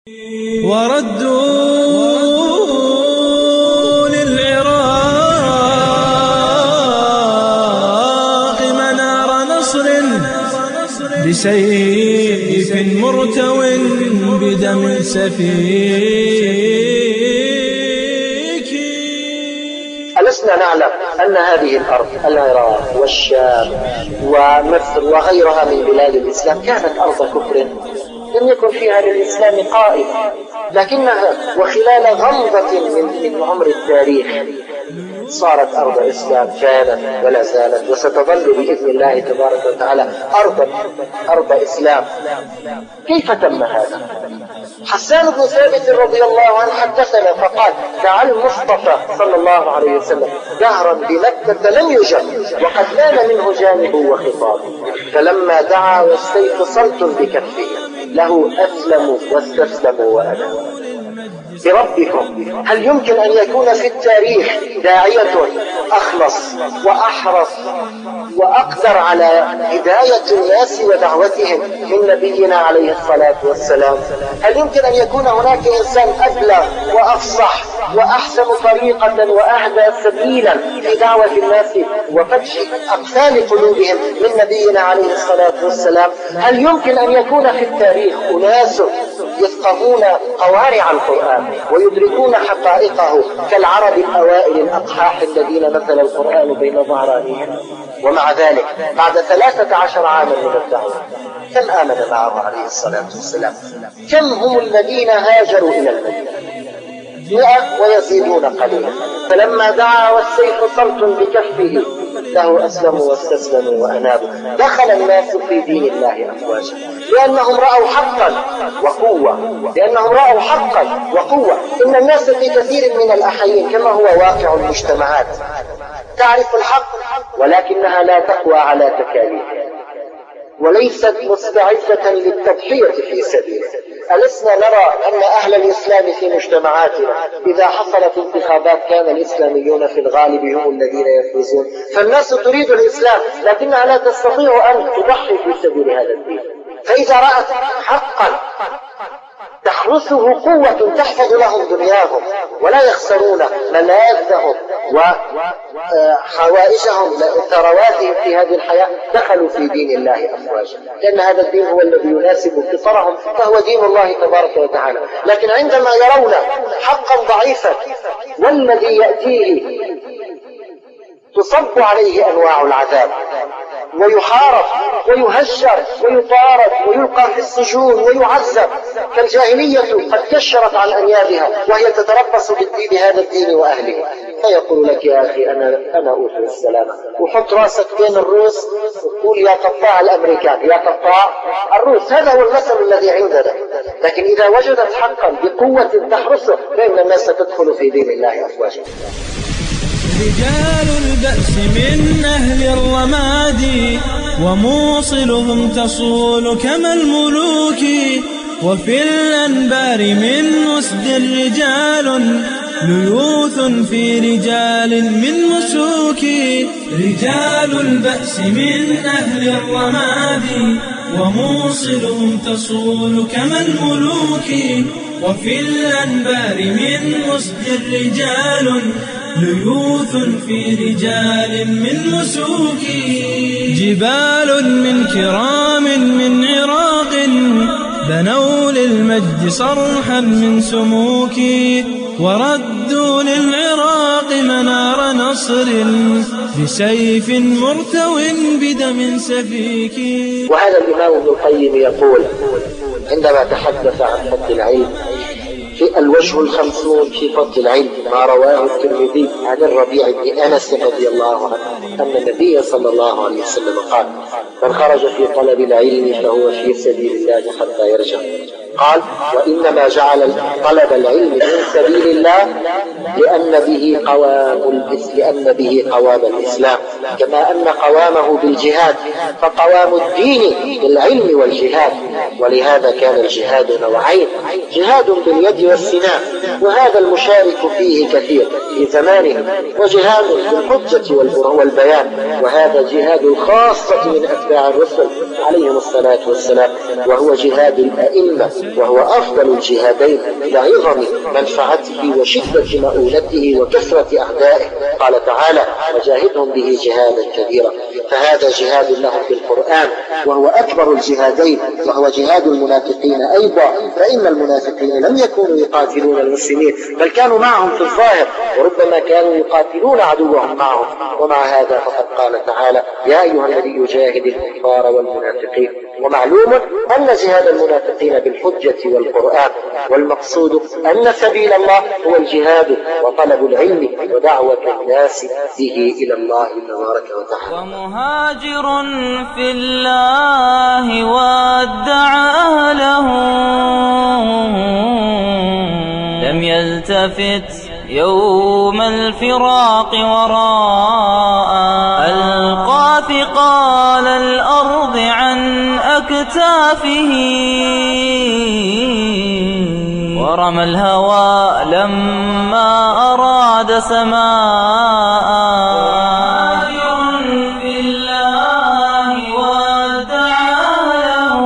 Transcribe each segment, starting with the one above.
وردوا للعراق منار نصر بسيف مرتو بدم سفيك. ألسنا نعلم أن هذه الأرض العراق والشام ومصر وغيرها من بلاد الإسلام كانت أرض كفر لم يكن فيها للإسلام قائد، لكنها وخلال غمضة من عمر التاريخ صارت أرض إسلام، كانت ولا زالت وستظل بإذن الله تبارك وتعالى أرض إسلام. كيف تم هذا؟ حسان بن ثابت رضي الله عنه حدثنا فقال: دعا المصطفى صلى الله عليه وسلم دهرا بمكة لم يجب وقد نال منه جانبه وخطابه، فلما دعا والسيف صلت بكفه له أسلموا واستسلموا وأنابوا. بربكم هل يمكن أن يكون في التاريخ داعية أخلص وأحرص وأقدر على هداية الناس ودعوتهم من نبينا عليه الصلاة والسلام؟ هل يمكن أن يكون هناك إنسان أبلغ وأفصح وأحسن طريقة وأهدى سبيلا في دعوة الناس وفتح أقفال قلوبهم من نبينا عليه الصلاة والسلام؟ هل يمكن أن يكون في التاريخ أناس يفقهون قوارع القرآن ويدركون حقائقه كالعرب الأوائل الأقحاح الذين مثل القرآن بين ظهرانيهم؟ ومع ذلك بعد 13 عاما من الدعوة كم آمن معه عليه الصلاة والسلام؟ كم هم الذين هاجروا إلى المدينة؟ 100 ويزيدون قليلا. فلما دعا والسيف صلت بكفه له أسلموا واستسلموا وأنابوا. دخل الناس في دين الله أفواجا لأنهم رأوا حقا وقوة. إن الناس في كثير من الأحيان كما هو واقع المجتمعات تعرف الحق ولكنها لا تقوى على تكاليفها وليست مستعدة للتضحية في سبيله. ألسنا نرى أن أهل الإسلام في مجتمعاتنا إذا حصلت انتخابات كان الإسلاميون في الغالب هم الذين يفوزون؟ فالناس تريد الإسلام لكنها لا تستطيع أن تضحي في سبيل هذا الدين. فإذا رأت حقا تحرسه قوة تحفظ لهم دنياهم ولا يخسرون ملاذهم وحوائجهم ثرواتهم في هذه الحياة دخلوا في دين الله أفواجا، لأن هذا الدين هو الذي يناسب فطرهم فهو دين الله تبارك وتعالى. لكن عندما يرون حقا ضعيفا والذي يأتيه تصب عليه أنواع العذاب ويحارب ويهجر ويطارد ويلقى في السجون ويعذب كالجاهلية قد كشرت عن أنيابها وهي تتربص بالدين هذا الدين وأهله، فيقول لك: يا أخي أنا أوفي السلامة، وحط راسك بين الروس وقول: يا قطاع الأمريكان يا قطاع الروس. هذا هو المثل الذي عندنا. لكن إذا وجدت حقا بقوة تحرسه فإن الناس تدخل في دين الله أفواجا. رجال البأس من أهل الرماد وموصلهم تصول كما الملوك وفي الأنبار من مسد رجال ليوث في رجال من مسوك. رجال البأس من أهل الرماد وموصلهم تصول كما الملوك وفي الأنبار من مسد رجال ليوث في رجال من مسوك. جبال من كرام من عراق بنوا للمجد صرحا من سموك وردوا للعراق منار نصر بسيف مرتو بدم سفيك. وهذا الإمام ابن القيم يقول عندما تحدث عن فضل العلم في الوجه 50 في فضل العلم ما رواه الترمذي عن الربيع بن أنس رضي الله عنه أن النبي صلى الله عليه وسلم قال: من خرج في طلب العلم فهو في سبيل الله حتى يرجع. قال: وإنما جعل طلب العلم من سبيل الله لأن به قوام الإسلام، كما أن قوامه بالجهاد فقوام الدين بالعلم والجهاد. ولهذا كان الجهاد نوعين: جهاد باليد والسنان، وهذا المشارك فيه كثير في زمانه، وجهاد بالحجة والبيان، وهذا جهاد الخاصة من أتباع الرسل عليهم الصلاة والسلام، وهو جهاد الأئمة، وهو أفضل الجهادين لعظم منفعته وشدة مؤونته وكثرة أعدائه. قال تعالى: وجاهدهم به جهادا كبيرا. فهذا جهاد لهم بالقرآن، وهو أكبر الجهادين، وهو جهاد المنافقين أيضا، فإن المنافقين لم يكونوا يقاتلون المسلمين، بل كانوا معهم في الظاهر، وربما كانوا يقاتلون عدوهم معهم. ومع هذا فقد قال تعالى: يا أيها النبي جاهد الكفار والمنافقين. ومعلوم أن جهاد المنافقين بالحجة والقرآن، والمقصود أن سبيل الله هو الجهاد وطلب العلم ودعوة الناس به إلى الله تبارك وتعالى. ومهاجر في الله وادعى أهله لم يلتفت يوم الفراق وراء، ألقى ثقال الأرض عن أكتافه ورمى الهوى لما أراد سماء. في الله وادعى له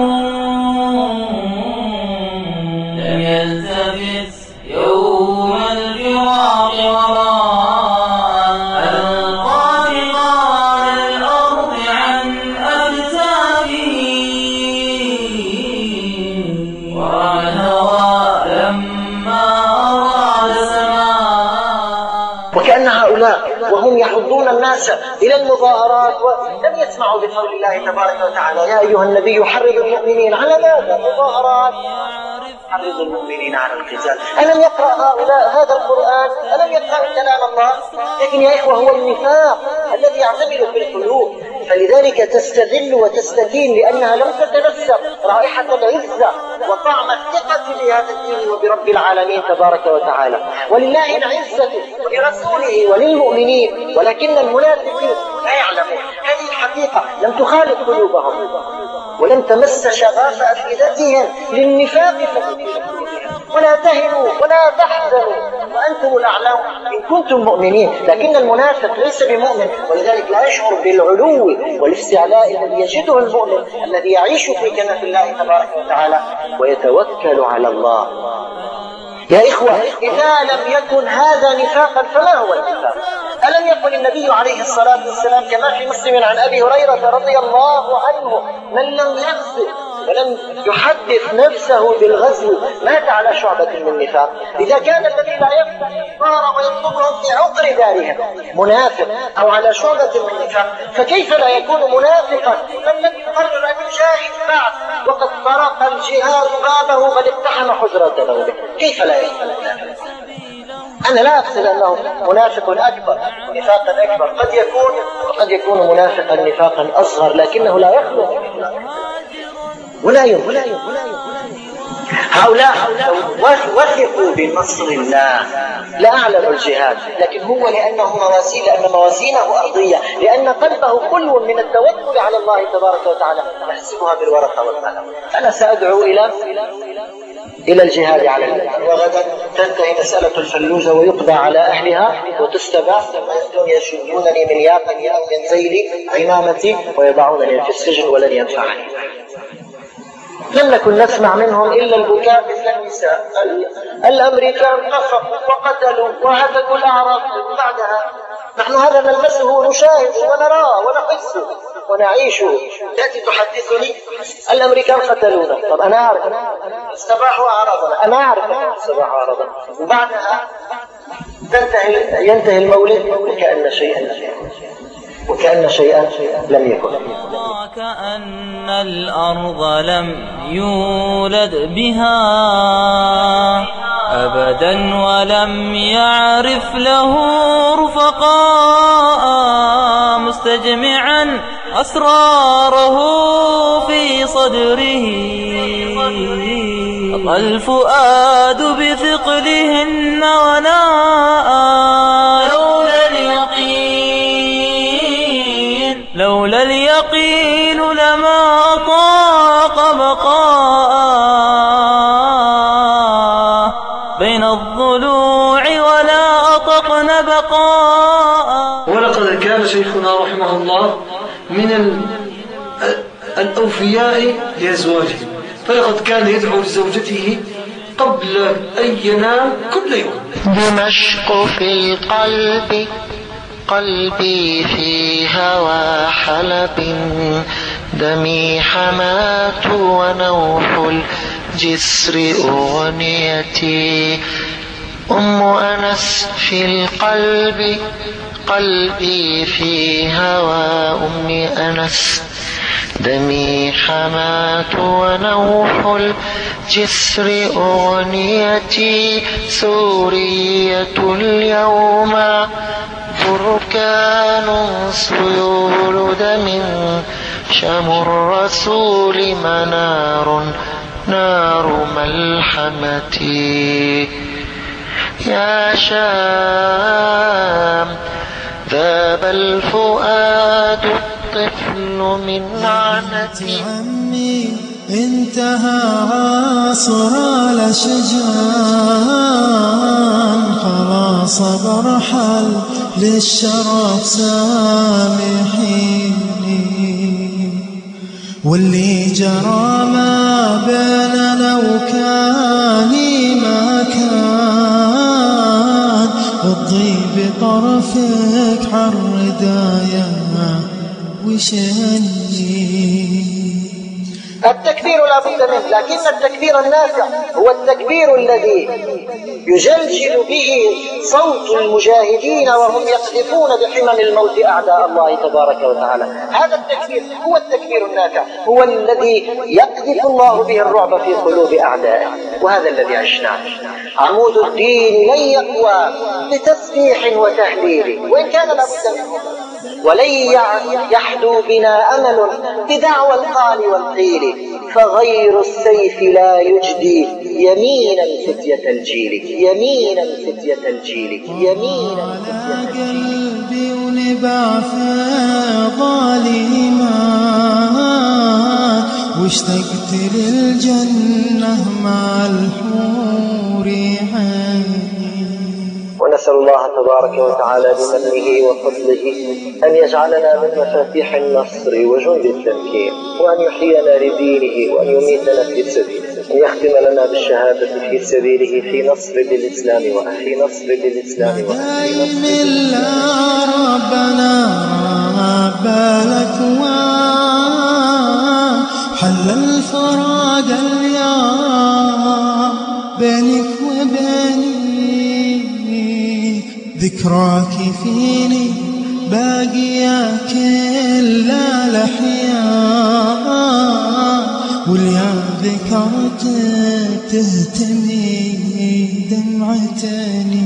لم يلتفت يوم الفراق وراء، ألقى ثقال الأرض عن أكتافه ورمى الهوى لما أراد سماء. وكأن هؤلاء وهم يحضون الناس إلى المظاهرات ولم يسمعوا بقول الله تبارك وتعالى: يا أيها النبي حرض المؤمنين على ماذا؟ مظاهرات، حرض المؤمنين على القتال. ألم يقرأ هؤلاء هذا القرآن؟ ألم يقرأ كلام الله؟ لكن يا إخوة، هو النفاق الذي يعتمد في القلوب، فلذلك تستذل وتستكين، لأنها لم تتنسب رائحة العزة وطعم الثقة بهذا الدين وبرب العالمين تبارك وتعالى. ولله العزة ولرسوله وللمؤمنين، ولكن المنافقين لا يعلمون هذه الحقيقة، لم تخالف قلوبهم ولم تمس شغاف أفئدتهم للنفاق في قلوبهم. ولا تهنوا ولا تحزنوا وأنتم الأعلون إن كنتم مؤمنين. لكن المنافق ليس بمؤمن، ولذلك لا يشعر بالعلو والاستعلاء الذي يجده المؤمن الذي يعيش في كنف الله تبارك وتعالى ويتوكل على الله. يا إخوة، إذا لم يكن هذا نفاقا فما هو النفاق؟ ألم يقل النبي عليه الصلاة والسلام كما في مسلم عن أبي هريرة رضي الله عنه: من لم يغزو ولم يحدث نفسه بالغزو مات على شعبة من نفاق. إذا كان الذي لا يفتح الكفار ويطلبهم في عقر دارهم منافق أو على شعبة من نفاق، فكيف لا يكون منافقا من لم يقرر أن يجاهد بعد وقد طرق الجهاد بابه بل اقتحم حجرة نومه؟ كيف لا يكون منافقا؟ أنا لا أقصد أنه منافق أكبر نفاقا أكبر، قد يكون منافقا نفاقا أصغر، لكنه لا يخلق ولا يمكن. هؤلاء وثقوا بنصر الله لأعلموا الجهاد، لكن هو لأنه موازين، لأن موازينه أرضية، لأن قلبه كل من التوكل على الله تبارك وتعالى يحسبها بالورقة والقلم. أنا سأدعو إلى الجهاد على الله، وغدا تنتهي مسألة الفلوجة ويقضى على أهلها وتستباح، ثم يشدونني من ياقا أو من ذيل عمامتي ويضعونني في السجن ولن ينفعني. لم نكن نسمع منهم إلا البكاء مثل النساء. الأمريكان نفقوا وقتلوا وهتكوا الأعراض. بعدها نحن هذا نلمسه ونشاهد ونراه ونحسه ونعيشه. تأتي تحدثني الأمريكان قتلونا، طب أنا أعرف استباحوا أعراضنا، أنا أعرف استباحوا أعراضنا، وبعدها ينتهي المولد وكأن شيئا لم يكن. كأن الأرض لم يولد بها أبدا ولم يعرف له رفقاء، مستجمعا أسراره في صدره، أطى الفؤاد بثقلهن وناء. لولا اليقين لما طاق بقاء. بين الضلوع ولا أطقن بقاء. ولقد كان شيخنا رحمه الله من الأوفياء لأزواجه، فلقد كان يدعو لزوجته قبل أن ينام كل يوم. دمشق في القلب، قلبي في هوى حلب، دمي حماة ونوح الجسر أغنيتي. أم أنس في القلب، قلبي في هوى أم أنس، دمي حماة ونوح الجسر أغنيتي. سورية اليوم بركان سيول دم، شم الرسول منار نار ملحمتي. يا شام ذاب الفؤاد الطفل من عنتي. عمي انتهى عصر الأشجان، خلاص برحل للشرف سامحيني، واللي جرى ما بيننا وكاني ما كان، اضي بطرفك عالردايا وشني. التكبير لا بد منه، لكن التكبير النافع هو التكبير الذي يجلجل به صوت المجاهدين وهم يقذفون بحمم الموت أعداء الله تبارك وتعالى. هذا التكبير هو التكبير النافع، هو الذي يقذف الله به الرعب في قلوب أعدائه، وهذا الذي عشناه. عمود الدين لن يقوى بتسبيح وتهليل، وإن كان لا بد منه، ولن يحدو بنا أمل بدعوى القال والقيل، فغير السيف لا يجدي يمينا فتية الجيل، يمينا فتية الجيل، يمينا فتية الجيل. قلبي ونبع في ظالمان، واشتقت للجنة مع الحور عيني. ونسأل الله تبارك وتعالى بمنه وفضله أن يجعلنا من مفاتيح النصر وجند التمكين، وأن يحيينا لدينه، وأن يميتنا في سبيله، أن يختم لنا بالشهادة في سبيله، في نصر للإسلام وفي نصر للإسلام وفي نصر لله. ربنا بالك وحل الفراق اليوم بينك وبيني، ذكراك فيني باقية كل الأحياء، واليا ذكرتك تهتمي دمعتني.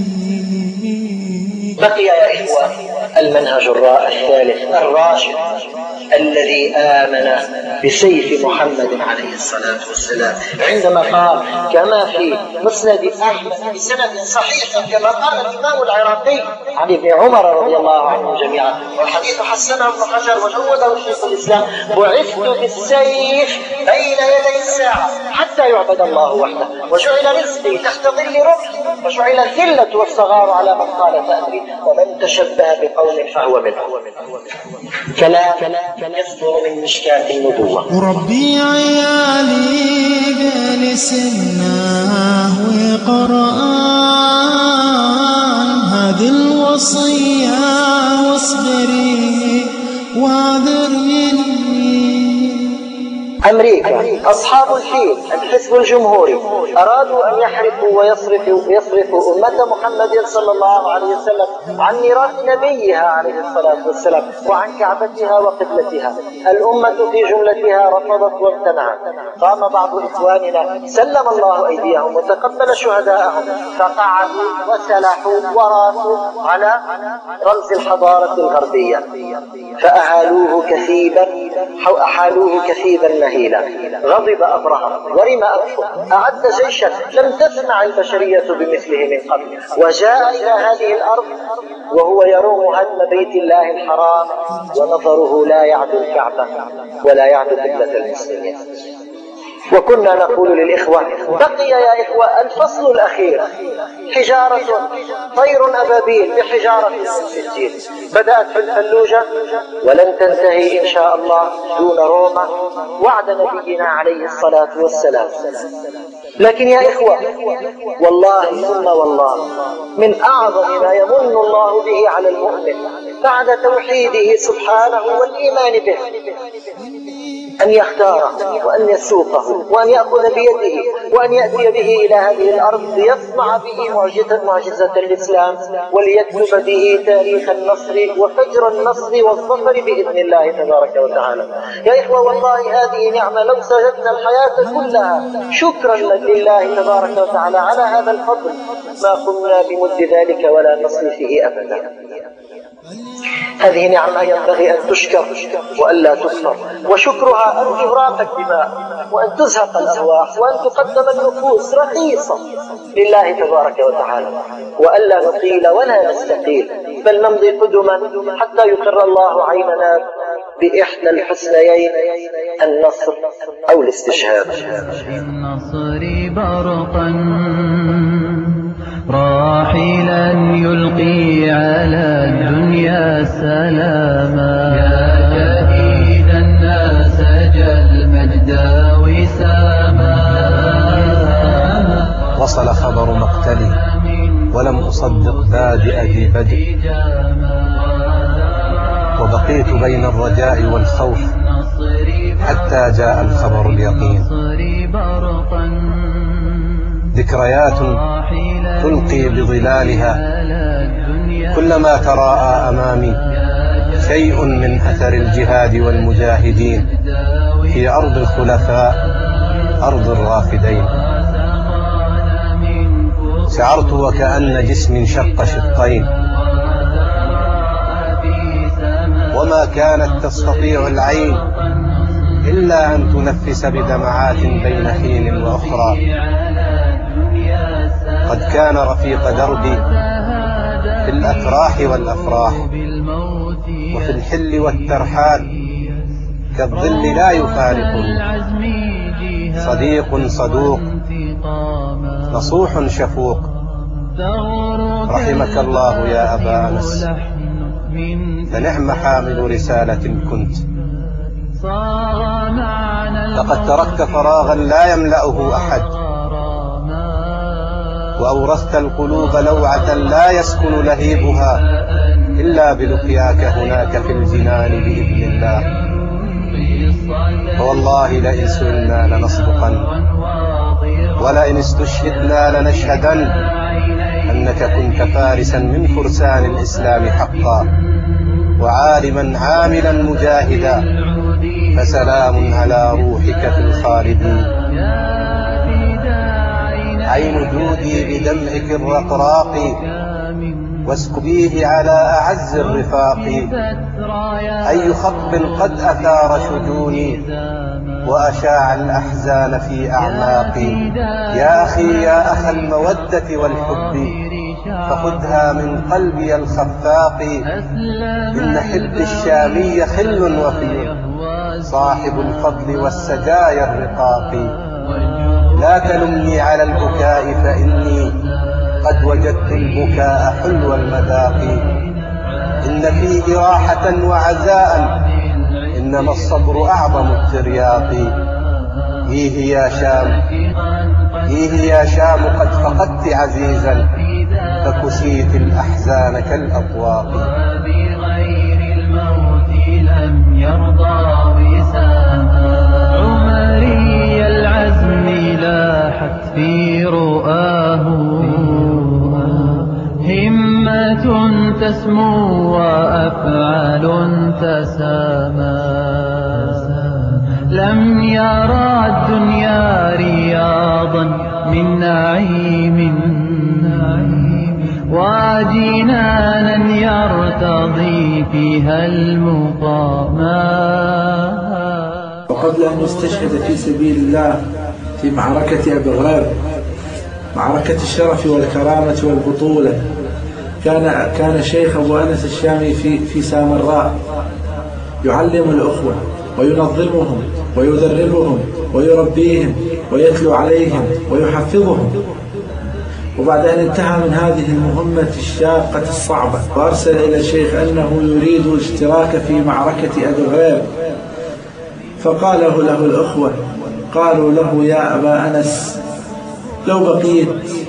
بقي يا إخوة المنهج الثالث الراشد الذي آمن بسيف محمد عليه الصلاة والسلام، عندما قال كما في مسند أحمد بسند صحيح كما قال الإمام العراقي عن ابن عمر رضي الله عنه جميعا، والحديث حسنه ابن حجر وجوده شيخ الإسلام: بعثت بالسيف بين يدي الساعة حتى يعبد الله وحده، وجعل رزقي تحت ظل رمحي، وجعل الذلة والصغار على من قال فأمري، ومن تشبه بقوم فهو منه. كلام يصدر من مشكاة النبوة. وربي عيالي بين سنه وقرآن، هذه الوصية واصبري واذريني. أمريكا أصحاب الفيل الحزب الجمهوري أرادوا أن يحرقوا ويصرفوا أمة محمد صلى الله عليه وسلم عن ميراث نبيها عليه الصلاة والسلام وعن كعبتها وقبلتها. الأمة في جملتها رفضت وامتنعت. قام بعض إخواننا سلم الله أيديهم وتقبل شهداءهم، فقعدوا وسلحوا وراسوا على رمز الحضارة الغربية، فأحالوه كثيبا مهيلا. غضب أبرهة ورم أنفه، أعد جيشا لم تسمع البشرية بمثله من قبل، وجاء إلى هذه الأرض وهو يروم هدم بيت الله الحرام، ونظره لا يعد الكعبة ولا يعد قبلة المسلمين. وكنا نقول للإخوة: بقي يا إخوة الفصل الأخير، حجارة، طير أبابيل بحجارة من سجيل، بدأت في الفلوجة ولن تنتهي إن شاء الله دون روما، وعد نبينا عليه الصلاة والسلام. لكن يا إخوة، والله ثم والله، من أعظم ما يمن الله به على المؤمن بعد توحيده سبحانه والإيمان به أن يختاره وأن يسوقه وأن يأخذ بيده وأن يأتي به إلى هذه الأرض ليصنع به معجزة الإسلام، وليكتب به تاريخ النصر وفجر النصر والظفر بإذن الله تبارك وتعالى. يا إخوة، والله هذه نعمة لو سجدنا الحياة كلها شكرا لله تبارك وتعالى على هذا الفضل ما قمنا بمد ذلك ولا نصل فيه أبدا. هذه نعمة ينبغي أن تشكر وألا تكفر، وشكرها أن تراق الدماء وأن تزهق الأرواح وأن تقدم النفوس رخيصة لله تبارك وتعالى، وألا نقيل ولا نستقيل، بل نمضي قدما حتى يقر الله عيننا بإحدى الحسنيين، النصر أو الاستشهاد. النصر برقا راحلا يلقي على الدنيا سلاما، يا شهيد الناس جل مجدا وساما. وصل خبر مقتلي ولم أصدق بادئ ذي بدء، وبقيت بين الرجاء والخوف حتى جاء الخبر اليقين. ذكريات تلقي بظلالها كلما تراءى أمامي شيء من أثر الجهاد والمجاهدين في أرض الخلفاء، أرض الرافدين. شعرت وكأن جسمي انشق شقين، وما كانت تستطيع العين إلا أن تنفس بدمعات بين حين وأخرى. قد كان رفيق دربي في الأتراح والأفراح وفي الحل والترحال، كالظل لا يفارقني، صديق صدوق نصوح شفوق. رحمك الله يا أبا أنس، فنعم حامل رسالة كنت. لقد تركت فراغا لا يملأه أحد، وأورثت القلوب لوعة لا يسكن لهيبها إلا بلقياك هناك في الجنان بإذن الله. فوالله لئن سئلنا لنصدقن، ولئن استشهدنا لنشهدن أنك كنت فارسا من فرسان الإسلام حقا، وعالما عاملا مجاهدا، فسلام على روحك في الخالدين. عين جودي بدمعك الرقراق، واسكبيه على أعز الرفاق. أي خطب قد أثار شجوني، وأشاع الأحزان في أعماقي. يا أخي يا أخ المودة والحب، فخذها من قلبي الخفاق. إن حب الشامي خل وفي، صاحب الفضل والسجايا الرقاق. لا تلمني على البكاء، فإني قد وجدت البكاء حلو المذاق. إن فيه راحة وعزاء، إنما الصبر أعظم الترياق. إيه يا شام، إيه يا شام، قد فقدت عزيزا، فكسيت الأحزان كالأطواق. بغير الموت لم يرضى وساما، عمري العزم لاحت في رؤاه، همة تسمو وأفعال تسامى. لم يرى الدنيا رياضا من نعيم، وجنانا يرتضي فيها المقاما. وقبل أن يستشهد في سبيل الله في معركة أبي غير، معركة الشرف والكرامة والبطولة، كان شيخ أبو أنس الشامي في سامراء يعلم الأخوة وينظمهم ويدربهم ويربيهم ويتلو عليهم ويحفظهم. وبعد أن انتهى من هذه المهمة الشاقة الصعبة وأرسل إلى الشيخ أنه يريد الاشتراك في معركة أدغير، فقاله له الأخوة، قالوا له: يا أبا أنس لو بقيت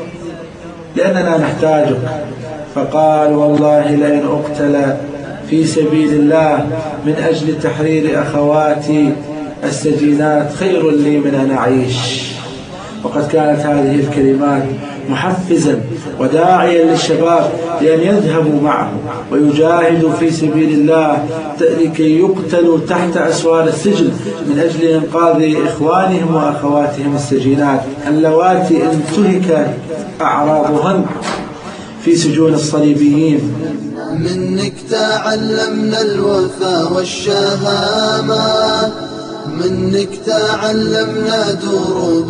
لأننا نحتاجك. فقال: والله لئن أقتل في سبيل الله من أجل تحرير أخواتي السجينات خير لي من أن أعيش. وقد كانت هذه الكلمات محفزا وداعيا للشباب لأن يذهبوا معه ويجاهدوا في سبيل الله لكي يقتلوا تحت أسوار السجن من أجل إنقاذ إخوانهم وأخواتهم السجينات اللواتي انتهك أعراضهن في سجون الصليبيين. منك تعلمنا الوفاء والشهامة، منك تعلمنا دروب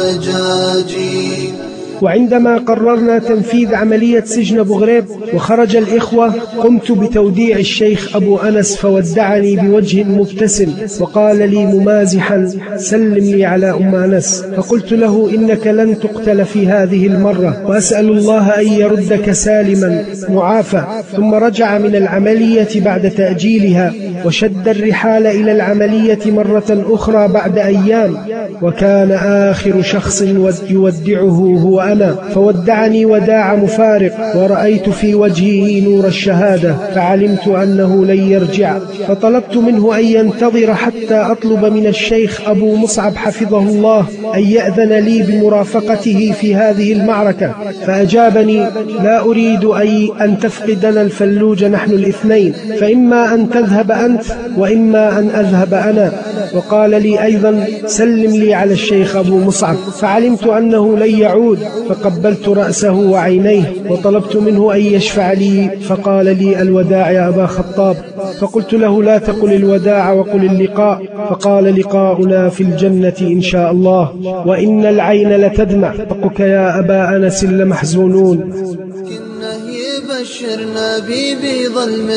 الرجاجي. وعندما قررنا تنفيذ عملية سجن أبو غريب وخرج الإخوة، قمت بتوديع الشيخ أبو أنس فودعني بوجه مبتسم وقال لي ممازحا: سلم لي على أم أنس. فقلت له: إنك لن تقتل في هذه المرة، وأسأل الله أن يردك سالما معافى. ثم رجع من العملية بعد تأجيلها وشد الرحال إلى العملية مرة أخرى بعد أيام، وكان آخر شخص يودعه هو أنا، فودعني وداع مفارق، ورأيت في وجهه نور الشهادة، فعلمت أنه لن يرجع، فطلبت منه أن ينتظر حتى أطلب من الشيخ أبو مصعب حفظه الله أن يأذن لي بمرافقته في هذه المعركة، فأجابني: لا أريد أن تفقدنا الفلوج نحن الاثنين، فإما أن تذهب أنت وإما أن أذهب أنا. وقال لي أيضا: سلم لي على الشيخ أبو مصعب. فعلمت أنه لن يعود، فقبلت رأسه وعينيه وطلبت منه أن يشفع لي، فقال لي: الوداع يا أبا خطاب. فقلت له: لا تقل الوداع وقل اللقاء. فقال: لقاؤنا في الجنة إن شاء الله، وإن العين لتدمع، حقك يا أبا أنس لمحزونون. بشرنا ببيض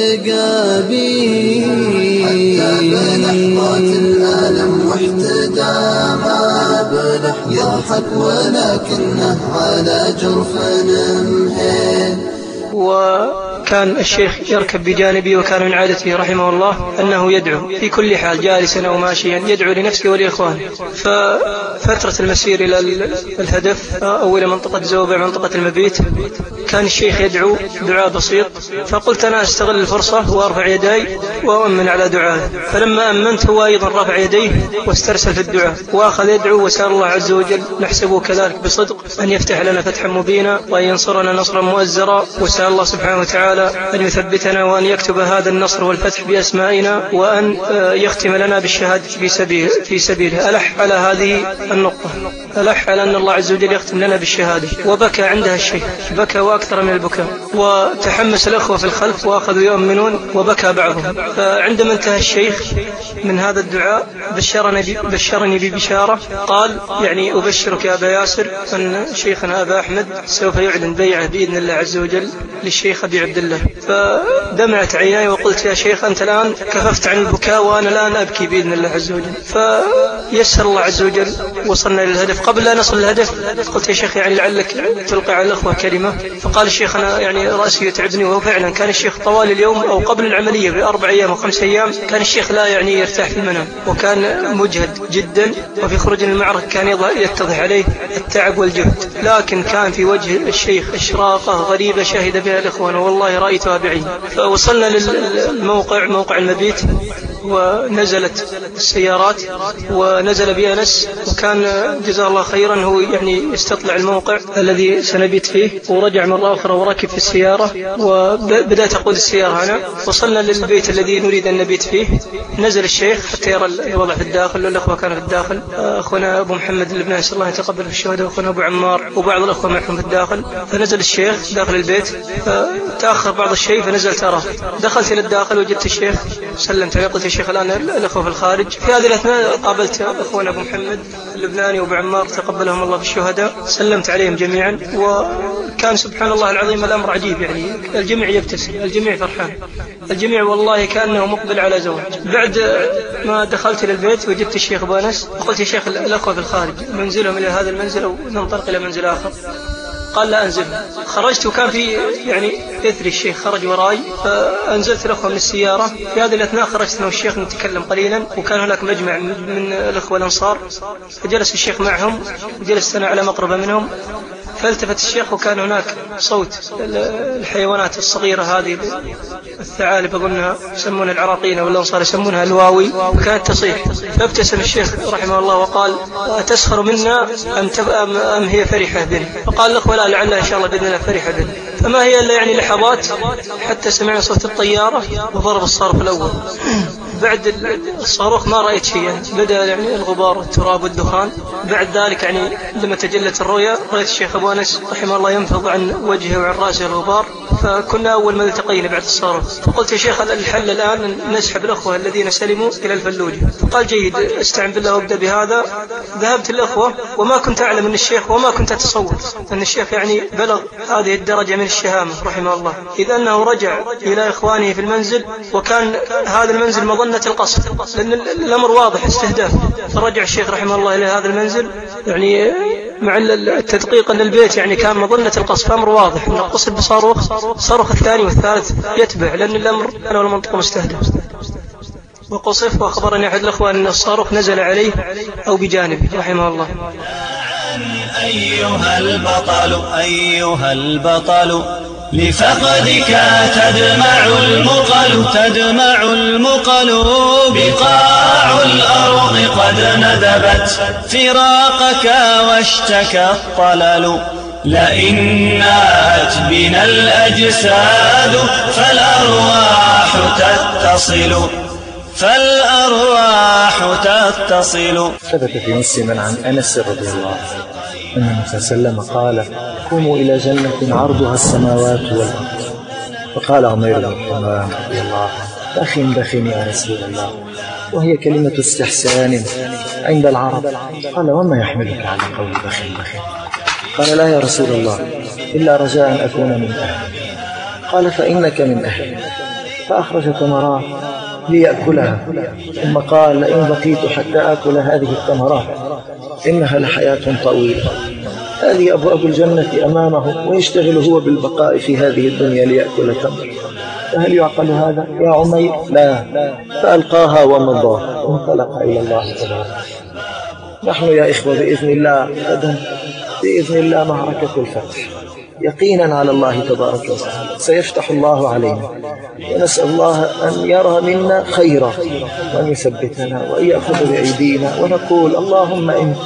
المقابي حتى بلحظات الألم واحتداما يضحك ولكنه على جرف مهين. وكان الشيخ يركب بجانبي، وكان من عادته رحمه الله أنه يدعو في كل حال جالسا أو ماشيا، يدعو لنفسه ولإخوانه. ففترة المسير إلى الهدف أو إلى منطقة زوبع منطقة المبيت كان الشيخ يدعو دعاء بسيط، فقلت أنا أستغل الفرصة وأرفع يدي وأؤمن على دعائه. فلما أمنت هو أيضا رفع يديه واسترسل في الدعاء وأخذ يدعو، وسأل الله عز وجل نحسبه كذلك بصدق أن يفتح لنا فتحا مبينا وأن ينصرنا نصرا مؤزرا، وسأل الله سبحانه وتعالى أن يثبتنا وأن يكتب هذا النصر والفتح بأسمائنا وأن يختم لنا بالشهادة في سبيله. ألح على هذه النقطة، ألح على أن الله عز وجل يختم لنا بالشهادة، وبكى عندها الشيخ، بكى وأكثر من البكاء، وتحمس الأخوة في الخلف وأخذوا يؤمنون وبكى بعضهم. فعندما انتهى الشيخ من هذا الدعاء بشرني ببشارة، قال: يعني أبشرك يا أبا ياسر أن شيخنا أبا أحمد سوف يعلن بيعه بإذن الله عز وجل للشيخ أبي عبد الله. فدمعت عيناي وقلت: يا شيخ أنت الآن كففت عن البكاء وأنا الآن أبكي بإذن الله عز وجل. فيسر الله عز وجل، وصلنا للهدف. قبل أن نصل للهدف قلت: يا شيخ يعني لعلك تلقي على الأخوة كلمة. فقال الشيخ: أنا يعني رأسي يتعبني. وهو فعلا كان الشيخ طوال اليوم أو قبل العملية ب4 أيام و5 أيام كان الشيخ لا يعني يرتاح في المنام، وكان مجهد جدا، وفي خروج من المعركة كان يتضح عليه التعب والجهد، لكن كان في وجه الشيخ إشراقة غريبة شاهد بها الإخوان، والله رأيتها بعيني. فوصلنا للموقع، موقع المبيت، ونزلت السيارات ونزل بأنس، وكان جزاه الله خيرا هو يعني يستطلع الموقع الذي سنبيت فيه، ورجع مرة أخرى وركب في السيارة وبدأت تقود السيارة. أنا وصلنا للبيت الذي نريد أن نبيت فيه. نزل الشيخ حتى يرى الوضع في الداخل، والأخوة كانوا في الداخل، أخونا أبو محمد البناء نسأل الله يتقبل في الشهداء، وأخونا أبو عمار وبعض الأخوة معهم في الداخل. فنزل الشيخ داخل البيت، فتأخر بعض الشيء فنزلت أراه. دخلت إلى الداخل وجدت الشيخ، سلمت عليه قلت: يا الشيخ الآن الأخوة في الخارج. في هذه الأثناء قابلت أخونا أبو محمد اللبناني وأبو عمار تقبلهم الله في الشهداء، سلمت عليهم جميعا، وكان سبحان الله العظيم الأمر عجيب، يعني الجميع يبتسم، الجميع فرحان، الجميع والله كأنه مقبل على زواج. بعد ما دخلت إلى البيت وجدت الشيخ أبو أنس، قلت يا شيخ الأخوة في الخارج منزلهم إلى هذا المنزل وننطلق إلى منزل آخر؟ قال لا أنزل. خرجت وكان في يعني إثري الشيخ خرج وراي، فأنزلت الأخوة من السيارة. في هذه الأثناء خرجت أنا والشيخ نتكلم قليلا، وكان هناك مجمع من الأخوة الأنصار، فجلس الشيخ معهم وجلست أنا على مقربة منهم، فالتفت الشيخ وكان هناك صوت الحيوانات الصغيرة هذه الثعالب أظنها يسمونها العراقيل أو الأنصار يسمونها الواوي، وكانت تصيح. فابتسم الشيخ رحمه الله وقال أتسخر منا أم هي فرحة بنا؟ فقال الأخوة لا، لعلها إن شاء الله بإذن الله فرحة بنا. فما هي إلا يعني لحظات حتى سمعنا صوت الطيارة وضرب الصاروخ الأول. بعد الصاروخ ما رأيت شيء، يعني بدأ يعني الغبار والتراب والدخان. بعد ذلك يعني لما تجلت الرؤيا رأيت الشيخ أبو أنس رحمه الله ينفض عن وجهه وعن رأسه الغبار، فكنا أول ما التقينا بعد الصاروخ. فقلت يا شيخ الحل الآن نسحب الأخوة الذين سلموا إلى الفلوجة. فقال جيد، استعن بالله وابدأ بهذا. ذهبت الأخوة وما كنت أعلم من الشيخ وما كنت أتصور أن الشيخ يعني بلغ هذه الدرجة من الشهامة رحمه الله، إذ أنه رجع إلى إخوانه في المنزل، وكان هذا المنزل مظنة القصد، لأن الأمر واضح استهداف. فرجع الشيخ رحمه الله إلى هذا المنزل يعني مع التدقيق أن البيت يعني كان مظنة القصف، أمر واضح أن القصف بصاروخ الثاني والثالث يتبع، لأن الأمر أنا والمنطقة مستهدف. وقصف، وأخبرني أحد الأخوة أن الصاروخ نزل عليه أو بجانبه رحمه الله. أيها البطل لفقدك تدمع المقل بقاع الأرض قد ندبت فراقك واشتكى الطلل لئن ناءت بنا الأجساد فالأرواح تتصل. ثبت في مسلم عن أنس رضي الله عنه أن النبي صلى الله عليه وسلم قال قوموا إلى جنة عرضها السماوات والأرض، فقال عمير بن حمام رضي الله عنه بخ يا رسول الله، وهي كلمة استحسان عند العرب. قال وما يحملك على قول بخ؟ قال لا يا رسول الله إلا رجاء أن أكون من أهل. قال فإنك من أهل. فأخرج تمرات ليأكلها، ثم قال لئن بقيت حتى أكل هذه التمرات إنها لحياة طويلة. هذه أبواب الجنة أمامه ويشتغل هو بالبقاء في هذه الدنيا ليأكل تمر. فهل يعقل هذا يا عمير؟ لا. فألقاها ومضى وانطلق إلى الله تبارك. نحن يا إخوة بإذن الله غدا بإذن الله معركة الفتح، يقينا على الله تبارك وتعالى سيفتح الله علينا، ونسأل الله أن يرى منا خيرا وأن يثبتنا وأن يأخذ بأيدينا، ونقول اللهم إن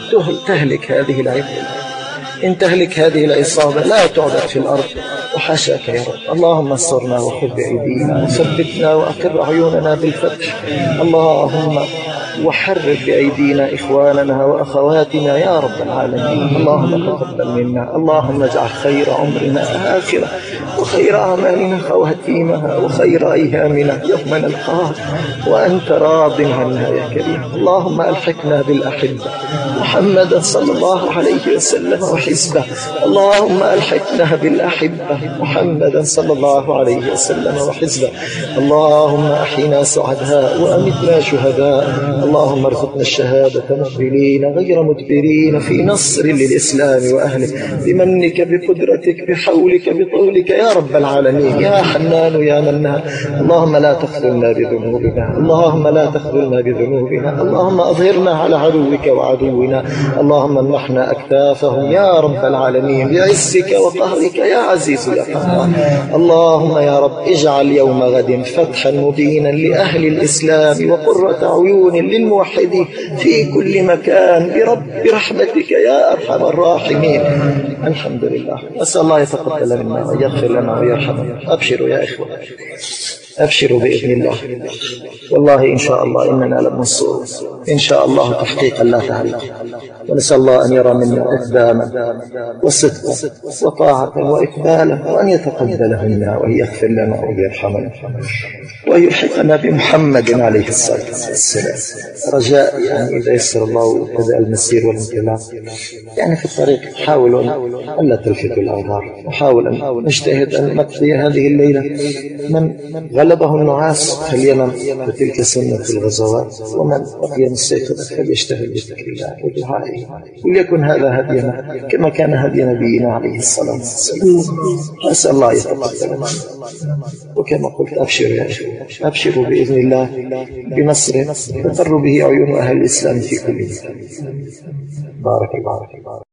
تهلك هذه العصابة لا تعبد في الأرض وحاشاك يا رب. اللهم انصرنا وخذ بأيدينا وثبتنا وأقر عيوننا بالفتح. اللهم وحرك بأيدينا إخواننا وأخواتنا يا رب العالمين. اللهم تقبل منا، اللهم اجعل خير عمرنا آخرة وخير أعمالنا خواتيمها وخير أيامنا يوم نلقاك وأنت راض عنا يا كريم. اللهم ألحقنا بالأحبة محمدا صلى الله عليه وسلم وحزبه. اللهم ألحقنا بالأحبة محمدا صلى الله عليه وسلم وحزبه. اللهم أحينا سعداء وأمتنا شهداء. اللهم ارزقنا الشهادة مقبلين غير مدبرين في نصر للإسلام وأهله بمنك بقدرتك بحولك بطولك يا رب العالمين يا حنان يا منان. اللهم لا تخذلنا بذنوبنا، اللهم لا تخذلنا بذنوبنا. اللهم أظهرنا على عدوك وعدونا، اللهم امنحنا أكتافهم يا رب العالمين بعزك وقهرك يا عزيز يا قهار. اللهم يا رب اجعل يوم غد فتحا مبينا لأهل الإسلام وقرة عيون للموحدين في كل مكان برحمتك يا أرحم الراحمين. الحمد لله. أسأل الله يتقبل منا ويغفر لنا ويرحمنا. أبشروا يا إخوة، أبشروا بإذن الله. والله إن شاء الله إننا لمنصور إن شاء الله تحقيقا لا تعلم. ونسأل الله أن يرى منا إقداما وصدقا وطاعة وإقبالا، وأن يتقبل منا وأن يغفر لنا وأن يرحمنا وأن يلحقنا بمحمد عليه الصلاة والسلام. رجاء يعني إذا يسر الله بدأ المسير والانطلاق يعني في الطريق، حاولوا أن لا تلفتوا الأنظار، وحاول أن نجتهد أن نقضي هذه الليلة. من غلبه النعاس فلينم، وتلك سنة الغزوات، ومن بقي مستيقظا فليشتغل بذكر الله ودعائه، وليكن هذا هدينا كما كان هدي نبينا عليه الصلاة والسلام. أسأل الله يتقبل منا، وكما قلت أبشروا يا أخوة، أبشروا بإذن الله بنصر تقر به عيون أهل الإسلام في كل مكان. بارك الله.